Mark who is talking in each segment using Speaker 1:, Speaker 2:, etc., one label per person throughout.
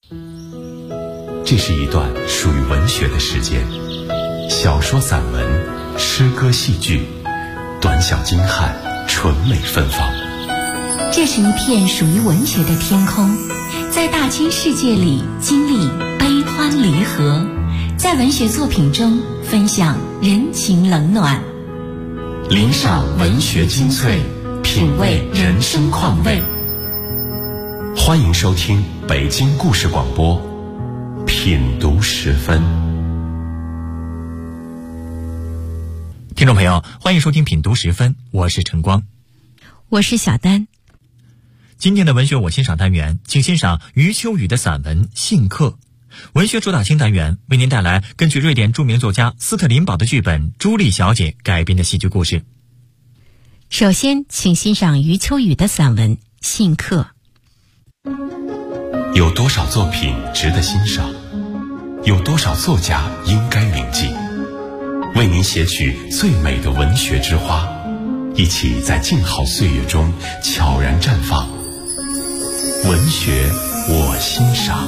Speaker 1: 这是一段属于文学的时间，小说、散文、诗歌、戏剧，短小精悍，纯美芬芳。
Speaker 2: 这是一片属于文学的天空，在大千世界里经历悲欢离合，在文学作品中分享人情冷暖，
Speaker 1: 聆赏文学精粹，品味人生况味。欢迎收听北京故事广播品读时分。
Speaker 3: 听众朋友，欢迎收听品读时分，我是晨光，
Speaker 2: 我是小丹。
Speaker 3: 今天的文学我欣赏单元，请欣赏余秋雨的散文《信客》。文学主打新单元为您带来根据瑞典著名作家斯特林堡的剧本《朱莉小姐》改编的戏剧故事。
Speaker 2: 首先请欣赏余秋雨的散文《信客》。
Speaker 1: 有多少作品值得欣赏？有多少作家应该铭记？为您写取最美的文学之花，一起在静好岁月中悄然绽放。文学我欣赏。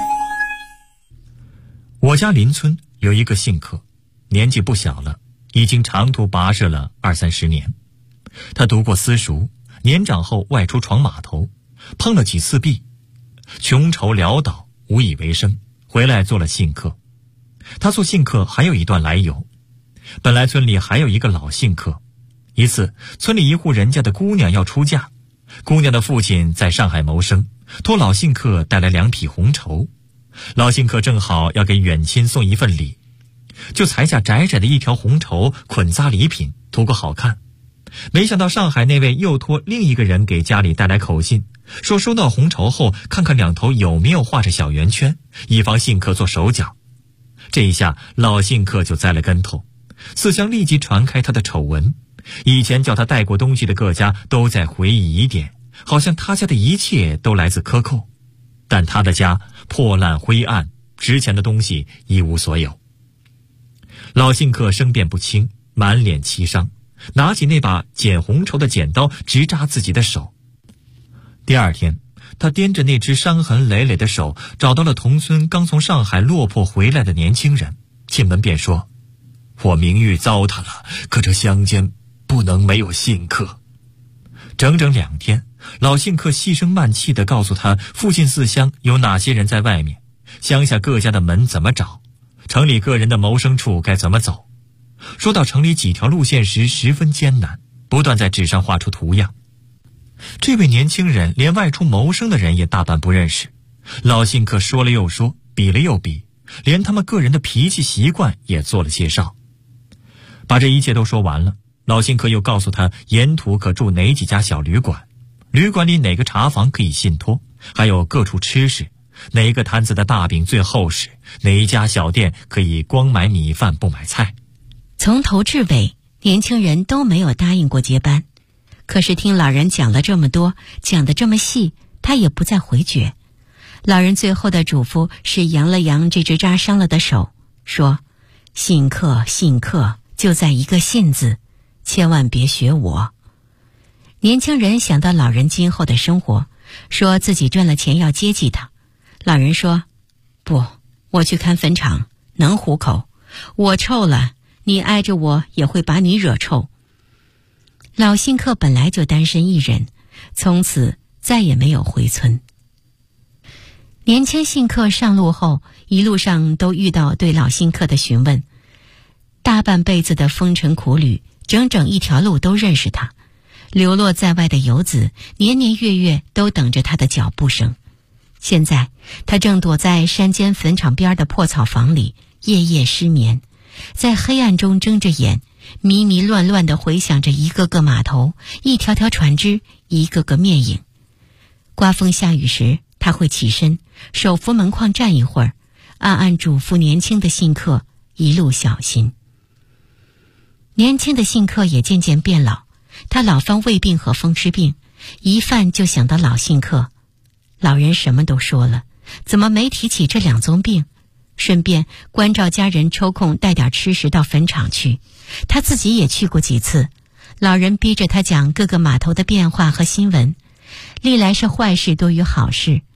Speaker 3: 我家邻村有一个信客，年纪不小了，已经长途跋涉了20-30年。他读过私塾，年长后外出闯码头，碰了几次壁，穷愁潦倒，无以为生，回来做了信客。他做信客还有一段来由。本来村里还有一个老信客，一次村里一户人家的姑娘要出嫁，姑娘的父亲在上海谋生，托老信客带来2匹红绸。老信客正好要给远亲送一份礼，就裁下窄窄的一条红绸捆扎礼品，图个好看。没想到上海那位又托另一个人给家里带来口信，说收到红绸后看看两头有没有画着小圆圈，以防信客做手脚。这一下老信客就栽了跟头，思想立即传开他的丑闻。以前叫他带过东西的各家都在回忆疑点，好像他家的一切都来自克扣，但他的家破烂灰暗，值钱的东西一无所有。老信客声辩不清，满脸凄伤，拿起那把剪红绸的剪刀直扎自己的手。第二天，他掂着那只伤痕累累的手，找到了同村刚从上海落魄回来的年轻人，进门便说：我名誉糟蹋了，可这乡间不能没有信客。整整2天，老信客细声慢气地告诉他附近4乡有哪些人在外面，乡下各家的门怎么找，城里个人的谋生处该怎么走。说到城里几条路线时十分艰难，不断在纸上画出图样。这位年轻人连外出谋生的人也大半不认识，老信客说了又说，比了又比，连他们个人的脾气习惯也做了介绍。把这一切都说完了，老信客又告诉他沿途可住哪几家小旅馆，旅馆里哪个茶房可以信托，还有各处吃食，哪一个摊子的大饼最厚实，哪一家小店可以光买米饭不买菜。
Speaker 2: 从头至尾，年轻人都没有答应过接班。可是听老人讲了这么多，讲得这么细，他也不再回绝。老人最后的嘱咐是扬了扬这只扎伤了的手，说：信客，信客，就在一个信字，千万别学我。年轻人想到老人今后的生活，说自己赚了钱要接济他。老人说：不，我去看坟场，能糊口，我臭了，你挨着我也会把你惹臭。老信客本来就单身一人，从此再也没有回村。年轻信客上路后，一路上都遇到对老信客的询问，大半辈子的风尘苦旅，整整一条路都认识他。流落在外的游子，年年月月都等着他的脚步声。现在他正躲在山间坟场边的破草房里，夜夜失眠，在黑暗中睁着眼，迷迷乱乱地回想着一个个码头，一条条船只，一个个面影。刮风下雨时，他会起身，手扶门框站一会儿，暗暗嘱咐年轻的信客一路小心。年轻的信客也渐渐变老，他老犯胃病和风湿病，一犯就想到老信客。老人什么都说了，怎么没提起这2宗病？顺便关照家人抽空带点吃食到坟场去。他自己也去过几次，老人逼着他讲各个码头的变化和新闻，历来是坏事多于好事。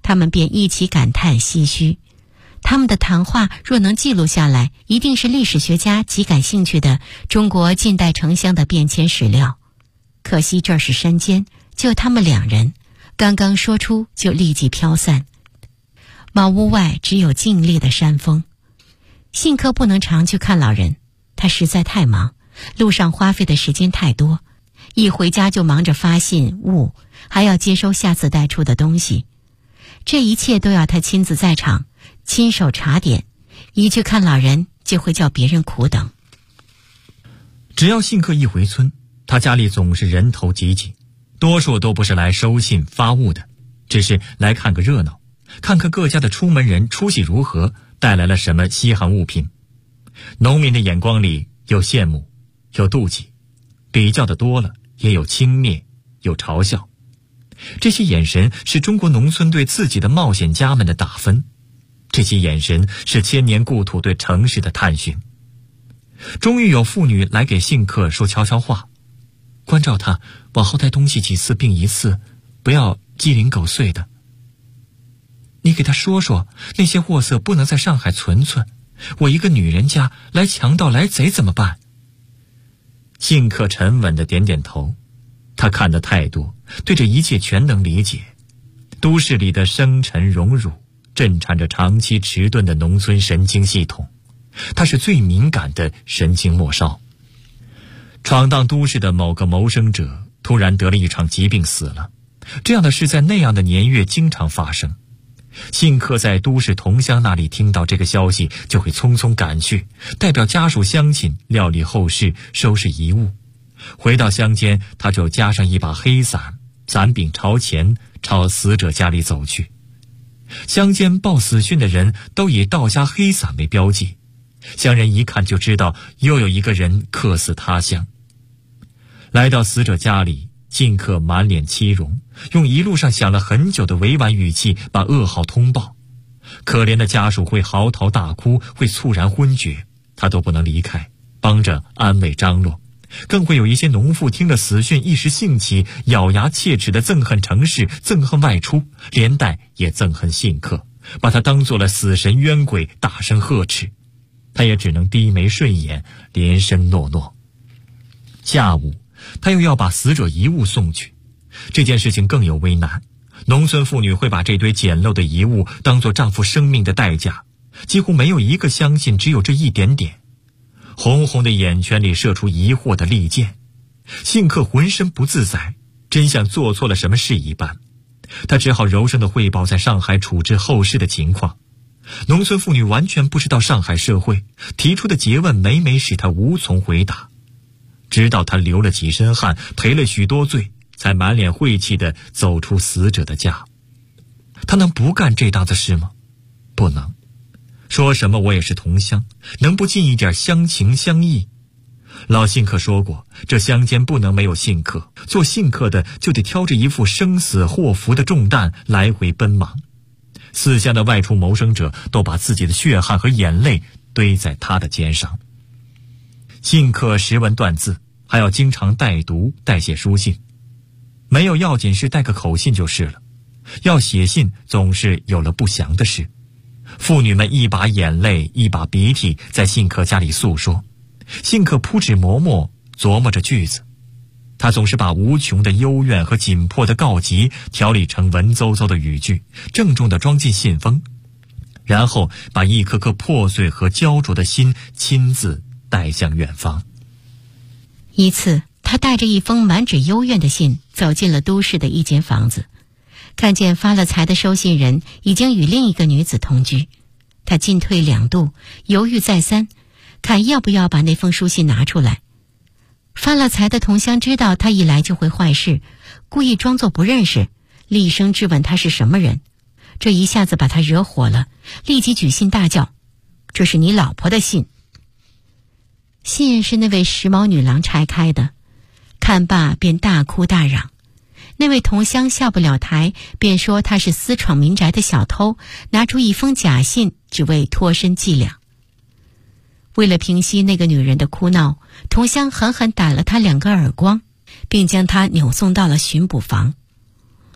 Speaker 2: 他们便一起感叹唏嘘。他们的谈话若能记录下来，一定是历史学家极感兴趣的中国近代城乡的变迁史料。可惜这是山间，就他们两人，刚刚说出就立即飘散。茅屋外只有静谧的山峰。信客不能常去看老人，他实在太忙，路上花费的时间太多，一回家就忙着发信物，还要接收下次带出的东西。这一切都要他亲自在场，亲手查点，一去看老人就会叫别人苦等。
Speaker 3: 只要信客一回村，他家里总是人头挤挤，多数都不是来收信发物的，只是来看个热闹，看看各家的出门人出息如何，带来了什么稀罕物品。农民的眼光里有羡慕，有妒忌，比较的多了，也有轻蔑，有嘲笑。这些眼神是中国农村对自己的冒险家们的打分，这些眼神是千年故土对城市的探寻。终于有妇女来给信客说悄悄话，关照他往后带东西几次并一次，不要鸡零狗碎的。你给他说说，那些货色不能在上海存，我一个女人家来强盗来贼怎么办？信客沉稳地点点头，他看得太多，对这一切全能理解。都市里的生沉荣辱震颤着长期迟钝的农村神经系统，他是最敏感的神经末梢。闯荡都市的某个谋生者突然得了一场疾病死了，这样的事在那样的年月经常发生。信客在都市同乡那里听到这个消息，就会匆匆赶去，代表家属乡亲料理后事，收拾遗物。回到乡间，他就夹上一把黑伞，伞柄朝前，朝死者家里走去。乡间报死讯的人都以盗家黑伞为标记，乡人一看就知道又有一个人客死他乡。来到死者家里，信客满脸凄容，用一路上想了很久的委婉语气把噩耗通报。可怜的家属会嚎啕大哭，会猝然昏厥，他都不能离开，帮着安慰张罗。更会有一些农妇听了死讯一时兴起，咬牙切齿地憎恨城市，憎恨外出，连带也憎恨信客，把他当作了死神冤鬼，大声呵斥。他也只能低眉顺眼，连声诺诺。下午他又要把死者遗物送去，这件事情更有危难。农村妇女会把这堆简陋的遗物当作丈夫生命的代价，几乎没有一个相信只有这一点点。红红的眼圈里射出疑惑的利剑，信客浑身不自在，真像做错了什么事一般。他只好柔声地汇报在上海处置后事的情况。农村妇女完全不知道上海社会，提出的诘问每每使他无从回答。直到他流了几身汗，赔了许多罪，才满脸晦气地走出死者的家。他能不干这档子事吗？不能。说什么我也是同乡，能不尽一点乡情乡义？老信客说过，这乡间不能没有信客，做信客的就得挑着一副生死祸福的重担来回奔忙。四乡的外出谋生者都把自己的血汗和眼泪堆在他的肩上。信客识文断字，还要经常带读代写书信，没有要紧事带个口信就是了。要写信总是有了不祥的事。妇女们一把眼泪一把鼻涕在信客家里诉说，信客铺纸磨墨琢磨着句子。他总是把无穷的幽怨和紧迫的告急调理成文绉绉的语句，郑重地装进信封，然后把一颗颗破碎和焦灼的心亲自带向远方。
Speaker 2: 一次，他带着一封满纸幽怨的信走进了都市的一间房子，看见发了财的收信人已经与另一个女子同居。他进退两度，犹豫再三，看要不要把那封书信拿出来。发了财的同乡知道他一来就会坏事，故意装作不认识，厉声质问他是什么人。这一下子把他惹火了，立即举信大叫：“这是你老婆的信！”信是那位时髦女郎拆开的，看罢便大哭大嚷。那位同乡下不了台，便说他是私闯民宅的小偷，拿出一封假信，只为脱身伎俩。为了平息那个女人的哭闹，同乡狠狠打了她2个耳光，并将她扭送到了巡捕房。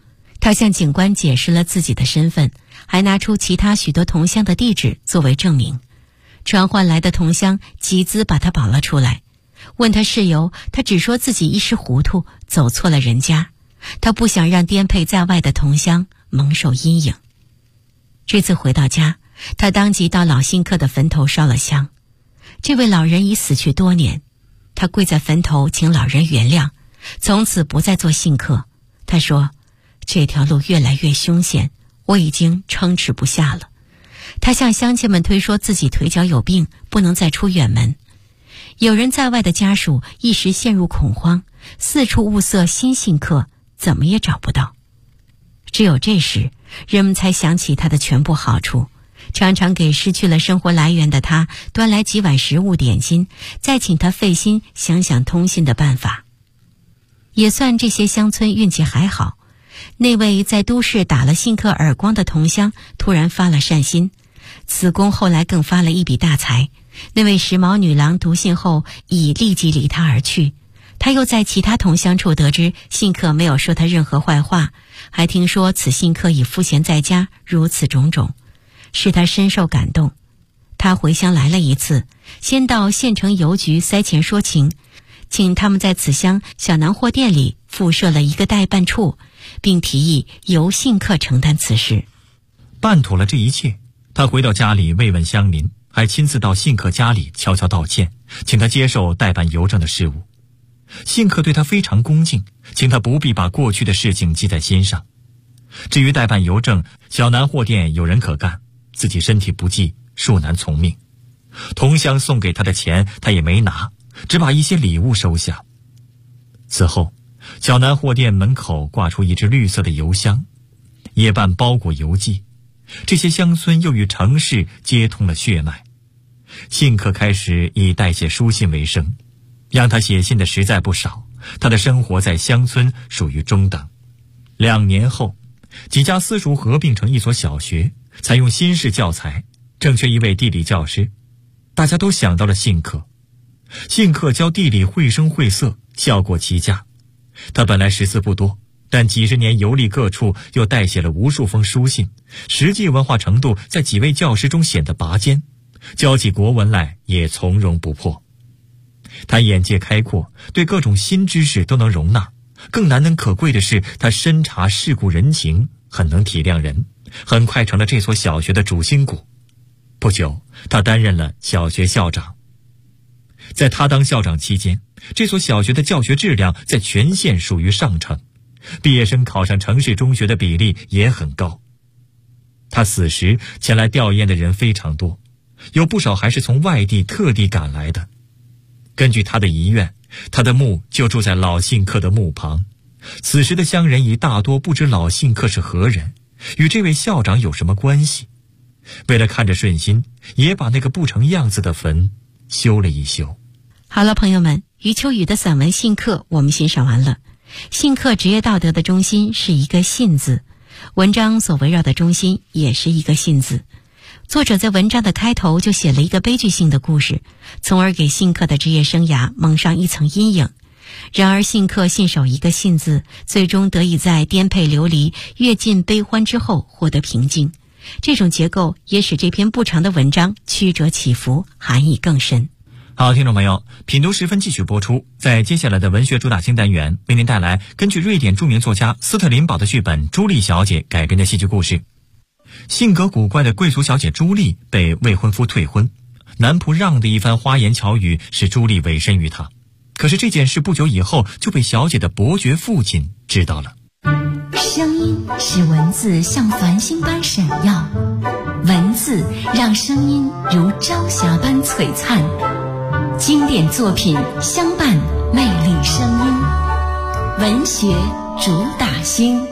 Speaker 2: 他向警官解释了自己的身份，还拿出其他许多同乡的地址作为证明。传唤来的同乡集资把他保了出来，问他事由，他只说自己一时糊涂，走错了人家。他不想让颠沛在外的同乡蒙受阴影。这次回到家，他当即到老信客的坟头烧了香。这位老人已死去多年，他跪在坟头请老人原谅，从此不再做信客。他说，这条路越来越凶险，我已经撑持不下了。他向乡亲们推说自己腿脚有病，不能再出远门。有人在外的家属一时陷入恐慌，四处物色新信客，怎么也找不到。只有这时，人们才想起他的全部好处，常常给失去了生活来源的他端来几碗食物点心，再请他费心想想通信的办法。也算这些乡村运气还好，那位在都市打了信客耳光的同乡突然发了善心，此公后来更发了一笔大财。那位时髦女郎读信后已立即离他而去。他又在其他同乡处得知信客没有说他任何坏话，还听说此信客已赋闲在家，如此种种，使他深受感动。他回乡来了一次，先到县城邮局塞钱说情，请他们在此乡小南货店里附设了一个代办处，并提议由信客承担此事。
Speaker 3: 办妥了这一切，他回到家里慰问乡邻，还亲自到信客家里悄悄道歉，请他接受代办邮政的事务。信客对他非常恭敬，请他不必把过去的事情记在心上。至于代办邮政，小南货店有人可干，自己身体不济，恕难从命。同乡送给他的钱他也没拿，只把一些礼物收下。此后，小南货店门口挂出一只绿色的邮箱，也办包裹邮寄。这些乡村又与城市接通了血脉。信客开始以代写书信为生，让他写信的实在不少，他的生活在乡村属于中等。2年后，几家私塾合并成一所小学，采用新式教材，正缺一位地理教师。大家都想到了信客。信客教地理绘声绘色，效果奇佳。他本来识字不多，但几十年游历各处，又代写了无数封书信，实际文化程度在几位教师中显得拔尖，教起国文来也从容不迫。他眼界开阔，对各种新知识都能容纳。更难能可贵的是，他深察世故人情，很能体谅人，很快成了这所小学的主心骨。不久，他担任了小学校长。在他当校长期间，这所小学的教学质量在全县属于上乘，毕业生考上城市中学的比例也很高。他死时，前来吊唁的人非常多，有不少还是从外地特地赶来的。根据他的遗愿，他的墓就住在老信客的墓旁。此时的乡人已大多不知老信客是何人，与这位校长有什么关系。为了看着顺心，也把那个不成样子的坟修了一修。
Speaker 2: 好了，朋友们，余秋雨的散文《信客》我们欣赏完了。信客职业道德的中心是一个信字，文章所围绕的中心也是一个信字。作者在文章的开头就写了一个悲剧性的故事，从而给信客的职业生涯蒙上一层阴影。然而信客信守一个信字，最终得以在颠沛流离、阅尽悲欢之后获得平静。这种结构也使这篇不长的文章曲折起伏，含义更深。
Speaker 3: 好，听众朋友，品读时分继续播出。在接下来的文学主打新单元，为您带来根据瑞典著名作家斯特林堡的剧本《朱莉小姐》改编的戏剧故事。性格古怪的贵族小姐朱莉被未婚夫退婚，男仆让的一番花言巧语使朱莉委身于他。可是这件事不久以后就被小姐的伯爵父亲知道了。
Speaker 4: 声音使文字像繁星般闪耀，文字让声音如朝霞般璀璨。经典作品相伴，魅力声音，文学主打星。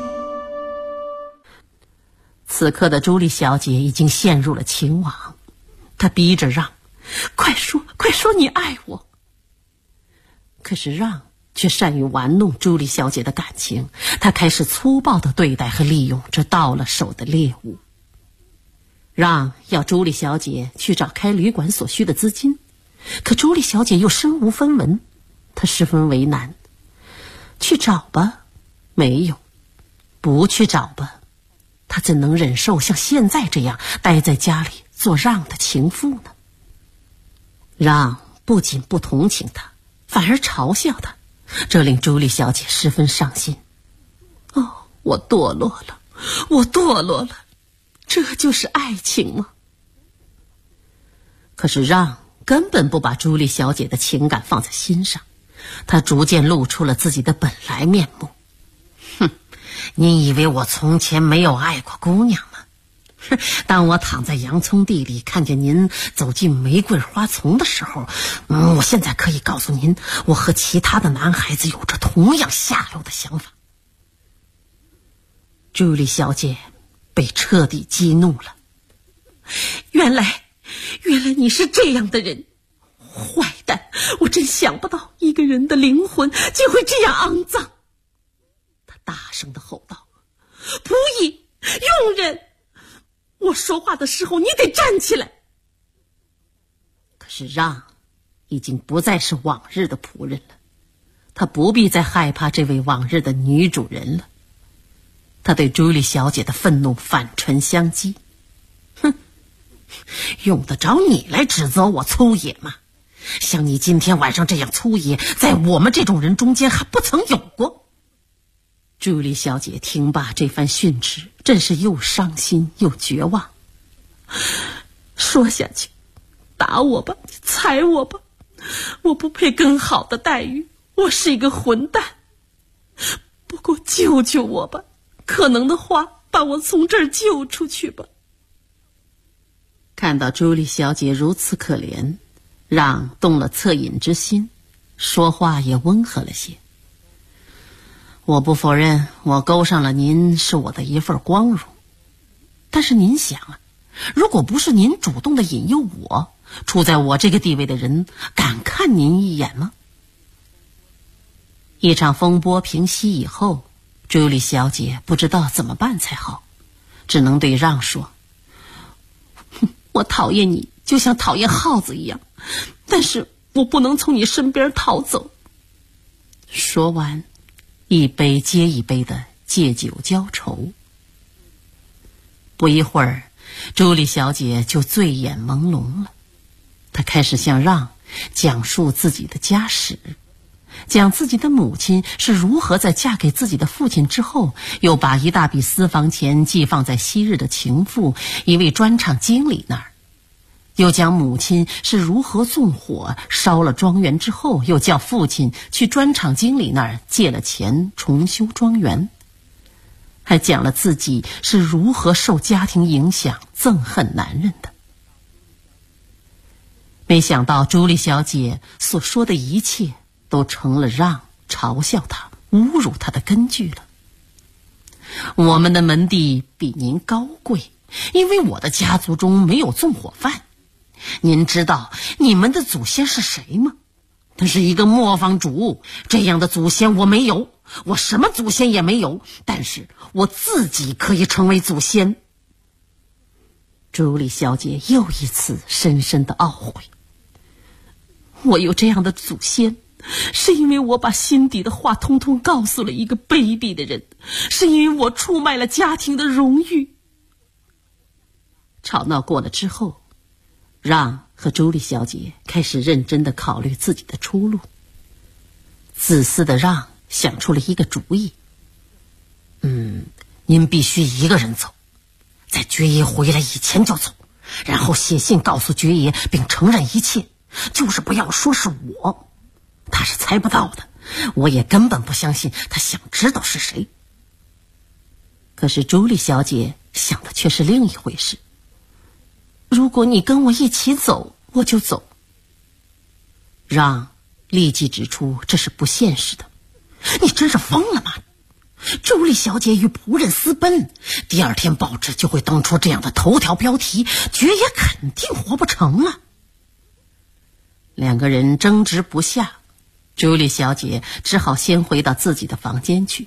Speaker 5: 此刻的朱莉小姐已经陷入了情网，她逼着让，快说你爱我。可是让却善于玩弄朱莉小姐的感情，他开始粗暴地对待和利用这到了手的猎物。让要朱莉小姐去找开旅馆所需的资金，可朱莉小姐又身无分文，她十分为难。去找吧，没有； 不去找吧，他怎能忍受像现在这样待在家里做让的情妇呢？让不仅不同情他，反而嘲笑他，这令朱莉小姐十分伤心。哦，我堕落了，我堕落了，这就是爱情吗？可是让根本不把朱莉小姐的情感放在心上，他逐渐露出了自己的本来面目。哼，你以为我从前没有爱过姑娘吗？当我躺在洋葱地里看见您走进玫瑰花丛的时候，我现在可以告诉您，我和其他的男孩子有着同样下流的想法。朱莉小姐被彻底激怒了。原来你是这样的人，坏蛋！我真想不到一个人的灵魂竟会这样肮脏。她大声地吼道：仆役，佣人，我说话的时候你得站起来。可是让已经不再是往日的仆人了，他不必再害怕这位往日的女主人了。他对朱莉小姐的愤怒反唇相讥：哼，用得着你来指责我粗野吗？像你今天晚上这样粗野，在我们这种人中间还不曾有过。朱莉小姐听罢这番训斥，真是又伤心又绝望。说下去，打我吧，踩我吧，我不配更好的待遇，我是一个混蛋。不过救救我吧，可能的话把我从这儿救出去吧。看到朱莉小姐如此可怜，让动了恻隐之心，说话也温和了些。我不否认我勾上了您是我的一份光荣，但是您想啊，如果不是您主动的引诱我，处在我这个地位的人敢看您一眼吗？一场风波平息以后，朱莉小姐不知道怎么办才好，只能对让说：我讨厌你就像讨厌耗子一样，但是我不能从你身边逃走。说完，一杯接一杯的借酒浇愁。不一会儿，朱莉小姐就醉眼朦胧了。她开始向让讲述自己的家史，讲自己的母亲是如何在嫁给自己的父亲之后，又把一大笔私房钱寄放在昔日的情妇一位砖厂经理那儿，又讲母亲是如何纵火烧了庄园之后，又叫父亲去砖厂经理那儿借了钱重修庄园，还讲了自己是如何受家庭影响憎恨男人的。没想到朱莉小姐所说的一切都成了让嘲笑她、侮辱她的根据了。我们的门第比您高贵，因为我的家族中没有纵火犯。您知道你们的祖先是谁吗？他是一个磨坊主，这样的祖先我没有，我什么祖先也没有，但是我自己可以成为祖先。朱莉小姐又一次深深的懊悔。我有这样的祖先，是因为我把心底的话通通告诉了一个卑鄙的人，是因为我出卖了家庭的荣誉。吵闹过了之后，让和朱莉小姐开始认真地考虑自己的出路。自私的让想出了一个主意：您必须一个人走，在爵爷回来以前就走，然后写信告诉爵爷并承认一切，就是不要说是我，他是猜不到的，我也根本不相信他想知道是谁。可是朱莉小姐想的却是另一回事。如果你跟我一起走，我就走。让立即指出这是不现实的。你真是疯了吗？朱莉小姐与仆人私奔，第二天报纸就会登出这样的头条标题，爵爷肯定活不成了。两个人争执不下，朱莉小姐只好先回到自己的房间去。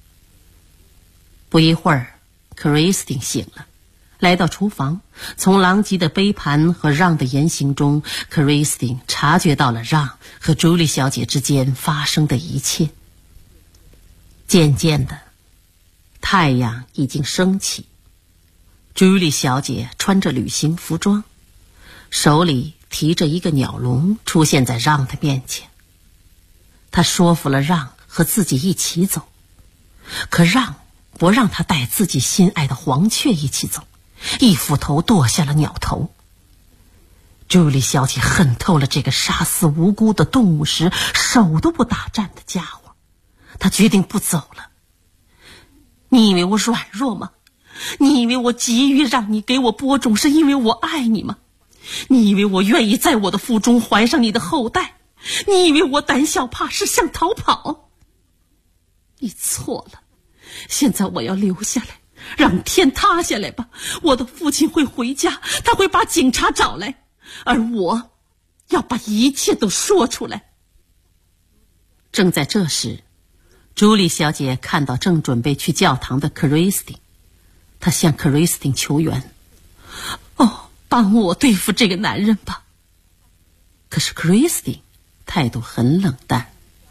Speaker 5: 不一会儿，克里斯汀醒了，来到厨房，从狼藉的杯盘和让的言行中，克里斯汀察觉到了让和朱莉小姐之间发生的一切。渐渐的， 太阳已经升起，朱莉小姐穿着旅行服装，手里提着一个鸟笼出现在让的面前。她说服了让和自己一起走，可让不让她带自己心爱的黄雀一起走，一斧头剁下了鸟头。朱莉小姐恨透了这个杀死无辜的动物时手都不打颤的家伙，她决定不走了。你以为我软弱吗？你以为我急于让你给我播种是因为我爱你吗？你以为我愿意在我的腹中怀上你的后代？你以为我胆小怕事想逃跑？你错了，现在我要留下来，让天塌下来吧。我的父亲会回家，他会把警察找来，而我要把一切都说出来。正在这时，朱莉小姐看到正准备去教堂的克瑞斯汀，她向克瑞斯汀求援：帮我对付这个男人吧。可是克瑞斯汀态度很冷淡。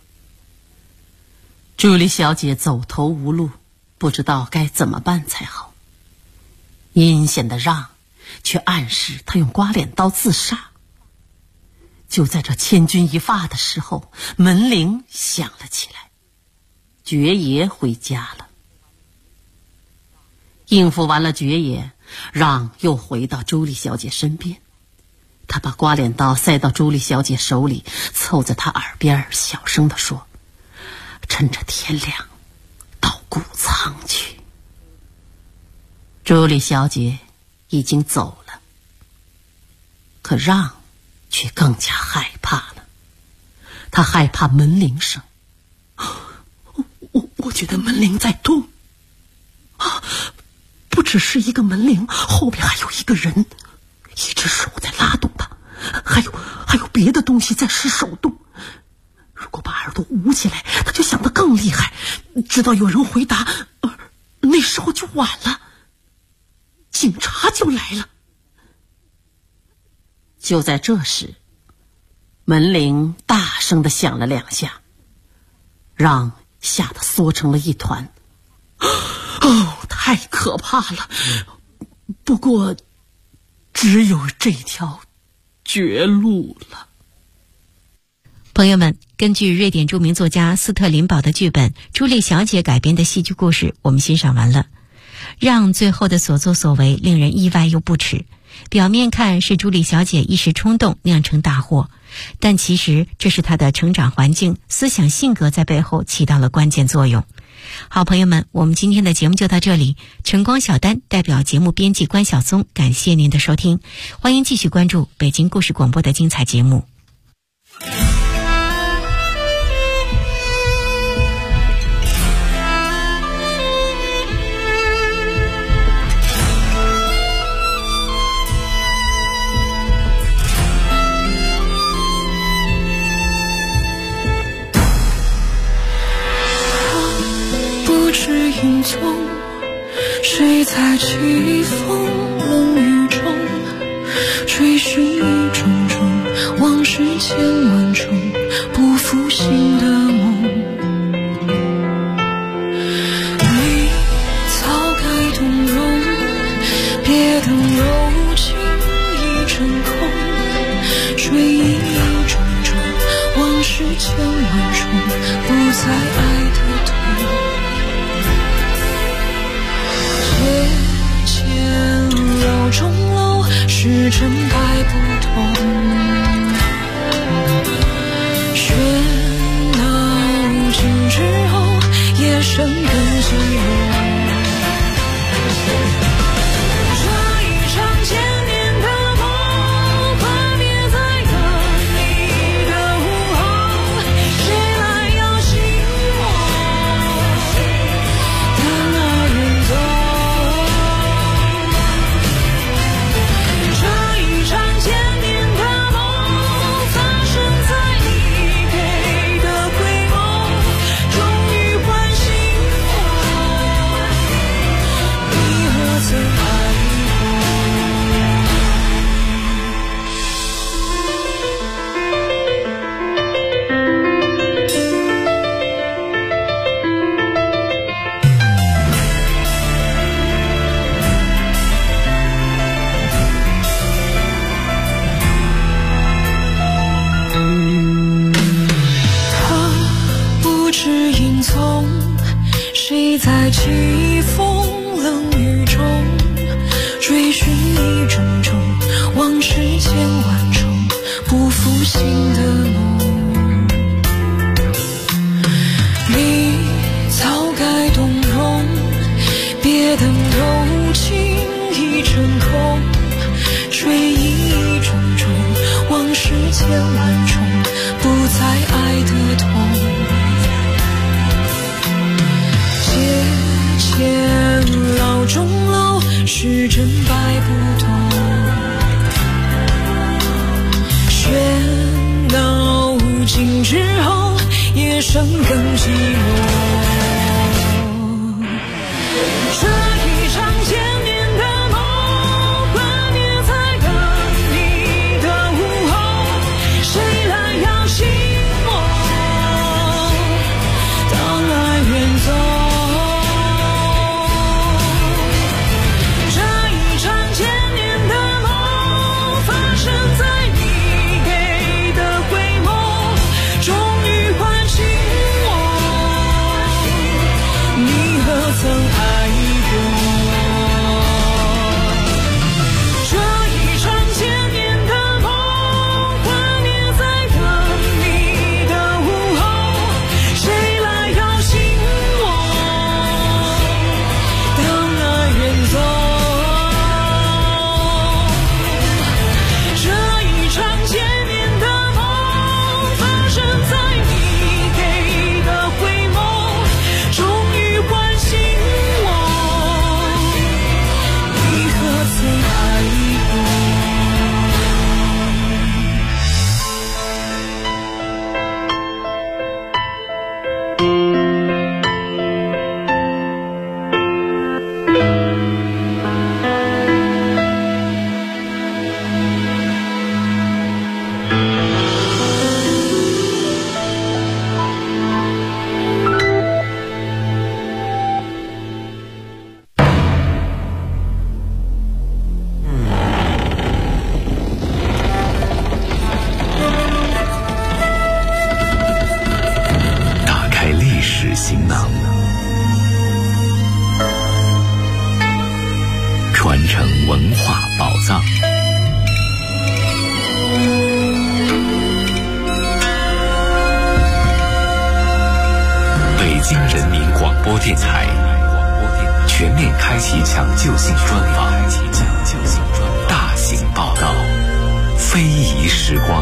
Speaker 5: 朱莉小姐走投无路，不知道该怎么办才好。阴险的让却暗示她用刮脸刀自杀。就在这千钧一发的时候，门铃响了起来，爵爷回家了。应付完了爵爷，让又回到朱莉小姐身边。他把刮脸刀塞到朱莉小姐手里，凑在她耳边小声地说：趁着天亮到谷仓去。朱莉小姐已经走了，可让却更加害怕了。他害怕门铃声，我觉得门铃在动不只是一个门铃，后边还有一个人，一只手在拉动它，还有别的东西在使手动。如果把耳朵捂起来，他就响得更厉害，直到有人回答，那时候就晚了，警察就来了。就在这时，门铃大声地响了2下，让吓得缩成了一团。太可怕了！不过，只有这条绝路了。
Speaker 2: 朋友们，根据瑞典著名作家斯特林堡的剧本《朱莉小姐》改编的戏剧故事，我们欣赏完了。让最后的所作所为令人意外又不耻。表面看是朱莉小姐一时冲动酿成大祸，但其实这是她的成长环境、思想性格在背后起到了关键作用。好朋友们，我们今天的节目就到这里。晨光小丹代表节目编辑关晓松，感谢您的收听，欢迎继续关注北京故事广播的精彩节目。
Speaker 6: 云踪，谁在起风冷雨中追寻一种种往事千万种不复醒的梦。你早该动容，别等柔情一阵空，追忆一种种往事千万种不再爱的痛。绕钟楼，时针摆不动，喧闹尽之后，夜深更寂寞。这一场千年的梦，跨别在等你的午后，谁来摇醒我的那人走。 你在疾风冷雨中追寻一种种往事千万重不复醒的梦，你早该动容，别等柔情已成空，追忆种种往事千万重不再爱的痛，借老中老是真摆不动，喧闹尽之后夜深更寂寞，这一场见面的梦，幻灭在等你的午后，谁来摇醒我，当爱远走，
Speaker 1: 行囊，传承文化宝藏。北京人民广播电台全面开启抢救性专访，大型报道，非遗时光。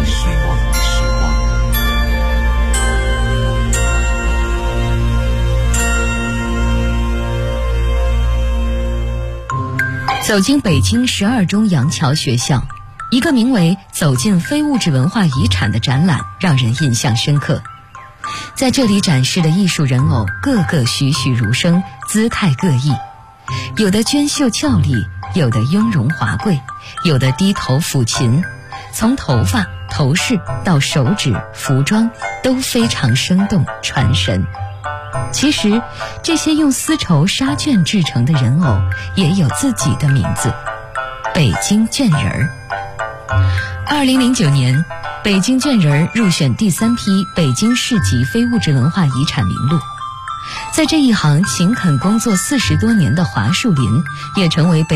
Speaker 2: 走进北京12中杨桥学校，一个名为《走进非物质文化遗产》的展览让人印象深刻。在这里展示的艺术人偶个个栩栩如生，姿态各异，有的娟秀俏丽，有的雍容华贵，有的低头抚琴，从头发、头饰到手指、服装都非常生动传神。其实这些用丝绸纱绢制成的人偶也有自己的名字，北京绢人儿。2009年，北京绢人儿入选第3批北京市级非物质文化遗产名录。在这一行勤恳工作40多年的华树林，也成为